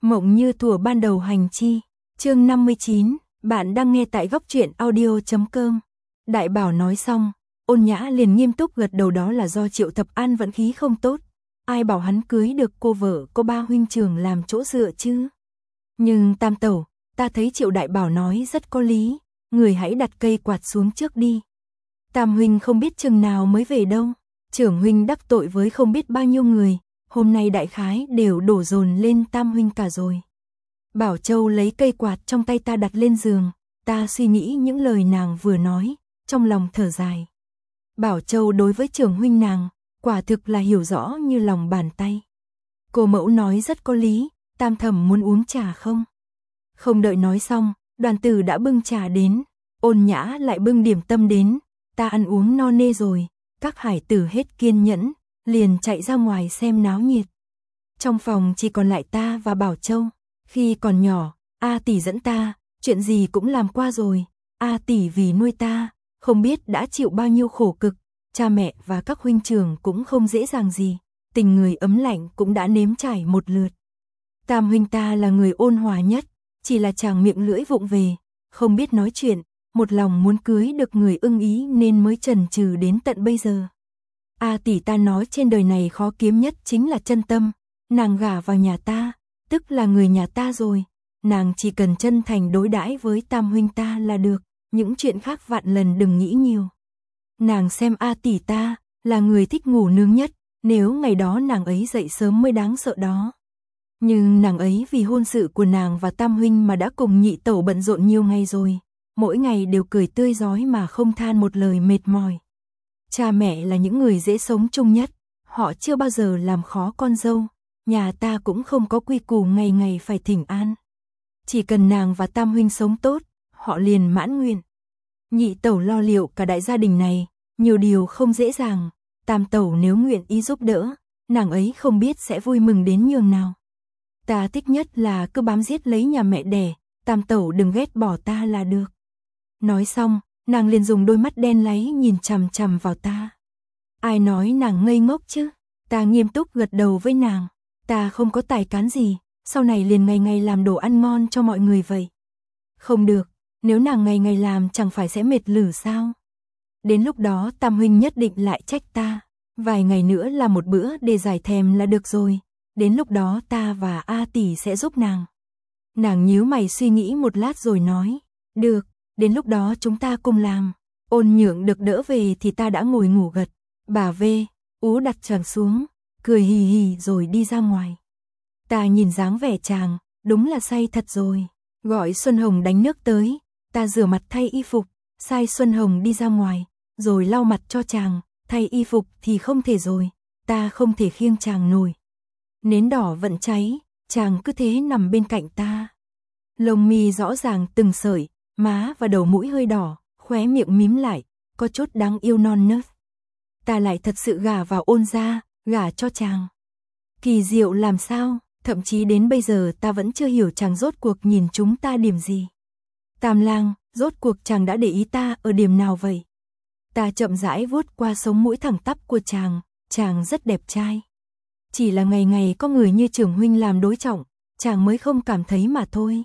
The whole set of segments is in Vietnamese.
Mộng như thuở ban đầu hành chi. Chương 59, bạn đang nghe tại góc truyện audio.com. Đại Bảo nói xong, Ôn Nhã liền nghiêm túc gật đầu, đó là do Triệu Thập An vận khí không tốt. Ai bảo hắn cưới được cô vợ có ba huynh trưởng làm chỗ dựa chứ. Nhưng Tam Tẩu, ta thấy Triệu Đại Bảo nói rất có lý, người hãy đặt cây quạt xuống trước đi. Tam huynh không biết chừng nào mới về đâu, trưởng huynh đắc tội với không biết bao nhiêu người, hôm nay đại khái đều đổ dồn lên Tam huynh cả rồi. Bảo Châu lấy cây quạt trong tay ta đặt lên giường, ta suy nghĩ những lời nàng vừa nói, trong lòng thở dài. Bảo Châu đối với trưởng huynh nàng, quả thực là hiểu rõ như lòng bàn tay. Cô mẫu nói rất có lý, Tam thẩm muốn uống trà không? Không đợi nói xong, Đoàn Tử đã bưng trà đến, Ôn Nhã lại bưng điểm tâm đến, ta ăn uống no nê rồi, các hải tử hết kiên nhẫn, liền chạy ra ngoài xem náo nhiệt. Trong phòng chỉ còn lại ta và Bảo Châu, khi còn nhỏ, A tỷ dẫn ta, chuyện gì cũng làm qua rồi, A tỷ vì nuôi ta, không biết đã chịu bao nhiêu khổ cực, cha mẹ và các huynh trưởng cũng không dễ dàng gì, tình người ấm lạnh cũng đã nếm trải một lượt. Tam huynh ta là người ôn hòa nhất, chỉ là chàng miệng lưỡi vụng về, không biết nói chuyện, một lòng muốn cưới được người ưng ý nên mới chần chừ đến tận bây giờ. A tỷ ta nói trên đời này khó kiếm nhất chính là chân tâm, nàng gả vào nhà ta, tức là người nhà ta rồi, nàng chỉ cần chân thành đối đãi với Tam huynh ta là được, những chuyện khác vạn lần đừng nghĩ nhiều. Nàng xem A tỷ ta là người thích ngủ nướng nhất, nếu ngày đó nàng ấy dậy sớm mới đáng sợ đó. Nhưng nàng ấy vì hôn sự của nàng và Tam huynh mà đã cùng nhị tẩu bận rộn nhiều ngày rồi, mỗi ngày đều cười tươi rói mà không than một lời mệt mỏi. Cha mẹ là những người dễ sống chung nhất, họ chưa bao giờ làm khó con dâu, nhà ta cũng không có quy củ ngày ngày phải thỉnh an. Chỉ cần nàng và Tam huynh sống tốt, họ liền mãn nguyện. Nhị tẩu lo liệu cả đại gia đình này, nhiều điều không dễ dàng, Tam tẩu nếu nguyện ý giúp đỡ, nàng ấy không biết sẽ vui mừng đến nhường nào. Ta thích nhất là cứ bám giết lấy nhà mẹ đẻ, Tam tẩu đừng ghét bỏ ta là được. Nói xong, nàng liền dùng đôi mắt đen láy nhìn chằm chằm vào ta. Ai nói nàng ngây ngốc chứ? Ta nghiêm túc gật đầu với nàng. Ta không có tài cán gì, sau này liền ngày ngày làm đồ ăn ngon cho mọi người vậy. Không được, nếu nàng ngày ngày làm chẳng phải sẽ mệt lử sao? Đến lúc đó Tam huynh nhất định lại trách ta. Vài ngày nữa làm một bữa để giải thèm là được rồi. Đến lúc đó ta và A tỷ sẽ giúp nàng. Nàng nhíu mày suy nghĩ một lát rồi nói. Được, đến lúc đó chúng ta cùng làm. Ôn Nhượng được đỡ về thì ta đã ngồi ngủ gật. Bà về, ú đặt chàng xuống, cười hì hì rồi đi ra ngoài. Ta nhìn dáng vẻ chàng, đúng là say thật rồi. Gọi Xuân Hồng đánh nước tới, ta rửa mặt thay y phục, sai Xuân Hồng đi ra ngoài, rồi lau mặt cho chàng, thay y phục thì không thể rồi, ta không thể khiêng chàng nổi. Nến đỏ vẫn cháy, chàng cứ thế nằm bên cạnh ta. Lông mi rõ ràng từng sợi, má và đầu mũi hơi đỏ, khóe miệng mím lại, có chút đáng yêu non nớt. Ta lại thật sự gả vào Ôn gia, gả cho chàng. Kỳ diệu làm sao, thậm chí đến bây giờ ta vẫn chưa hiểu chàng rốt cuộc nhìn chúng ta điểm gì. Tam lang, rốt cuộc chàng đã để ý ta ở điểm nào vậy? Ta chậm rãi vuốt qua sống mũi thẳng tắp của chàng rất đẹp trai. Chỉ là ngày ngày có người như trưởng huynh làm đối trọng, chàng mới không cảm thấy mà thôi.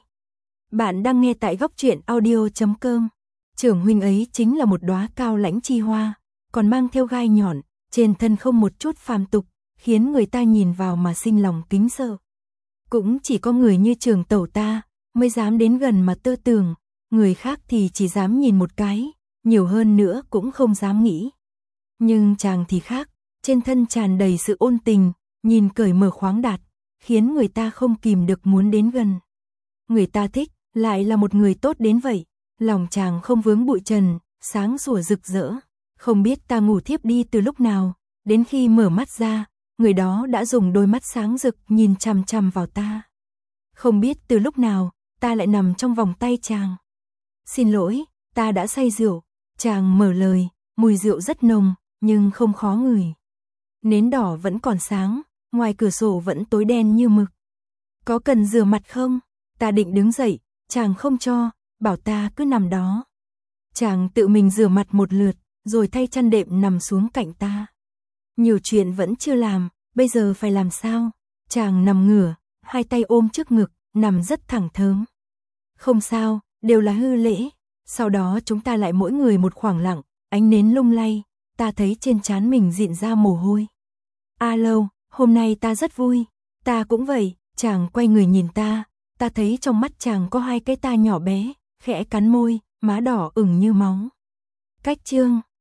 Bạn đang nghe tại góc truyện audio.com. Trưởng huynh ấy chính là một đóa cao lãnh chi hoa, còn mang theo gai nhọn, trên thân không một chút phàm tục, khiến người ta nhìn vào mà sinh lòng kính sợ. Cũng chỉ có người như Trường tẩu ta mới dám đến gần mà tơ tưởng, người khác thì chỉ dám nhìn một cái, nhiều hơn nữa cũng không dám nghĩ. Nhưng chàng thì khác, trên thân tràn đầy sự ôn tình, nhìn cởi mở khoáng đạt, khiến người ta không kìm được muốn đến gần. Người ta thích, lại là một người tốt đến vậy, lòng chàng không vướng bụi trần, sáng sủa rực rỡ. Không biết ta ngủ thiếp đi từ lúc nào, đến khi mở mắt ra, người đó đã dùng đôi mắt sáng rực nhìn chằm chằm vào ta. Không biết từ lúc nào, ta lại nằm trong vòng tay chàng. Xin lỗi, ta đã say rượu, chàng mở lời, mùi rượu rất nồng, nhưng không khó ngửi. Nến đỏ vẫn còn sáng, ngoài cửa sổ vẫn tối đen như mực. Có cần rửa mặt không? Ta định đứng dậy, chàng không cho, bảo ta cứ nằm đó. Chàng tự mình rửa mặt một lượt, rồi thay chăn đệm nằm xuống cạnh ta. Nhiều chuyện vẫn chưa làm, bây giờ phải làm sao? Chàng nằm ngửa, hai tay ôm trước ngực, nằm rất thẳng thớm. Không sao, đều là hư lễ. Sau đó chúng ta lại mỗi người một khoảng lặng, ánh nến lung lay, ta thấy trên trán mình rịn ra mồ hôi. A Lâu, hôm nay ta rất vui. Ta cũng vậy, chàng quay người nhìn ta thấy trong mắt chàng có hai cái ta nhỏ bé, khẽ cắn môi, má đỏ ửng như máu. Cách chương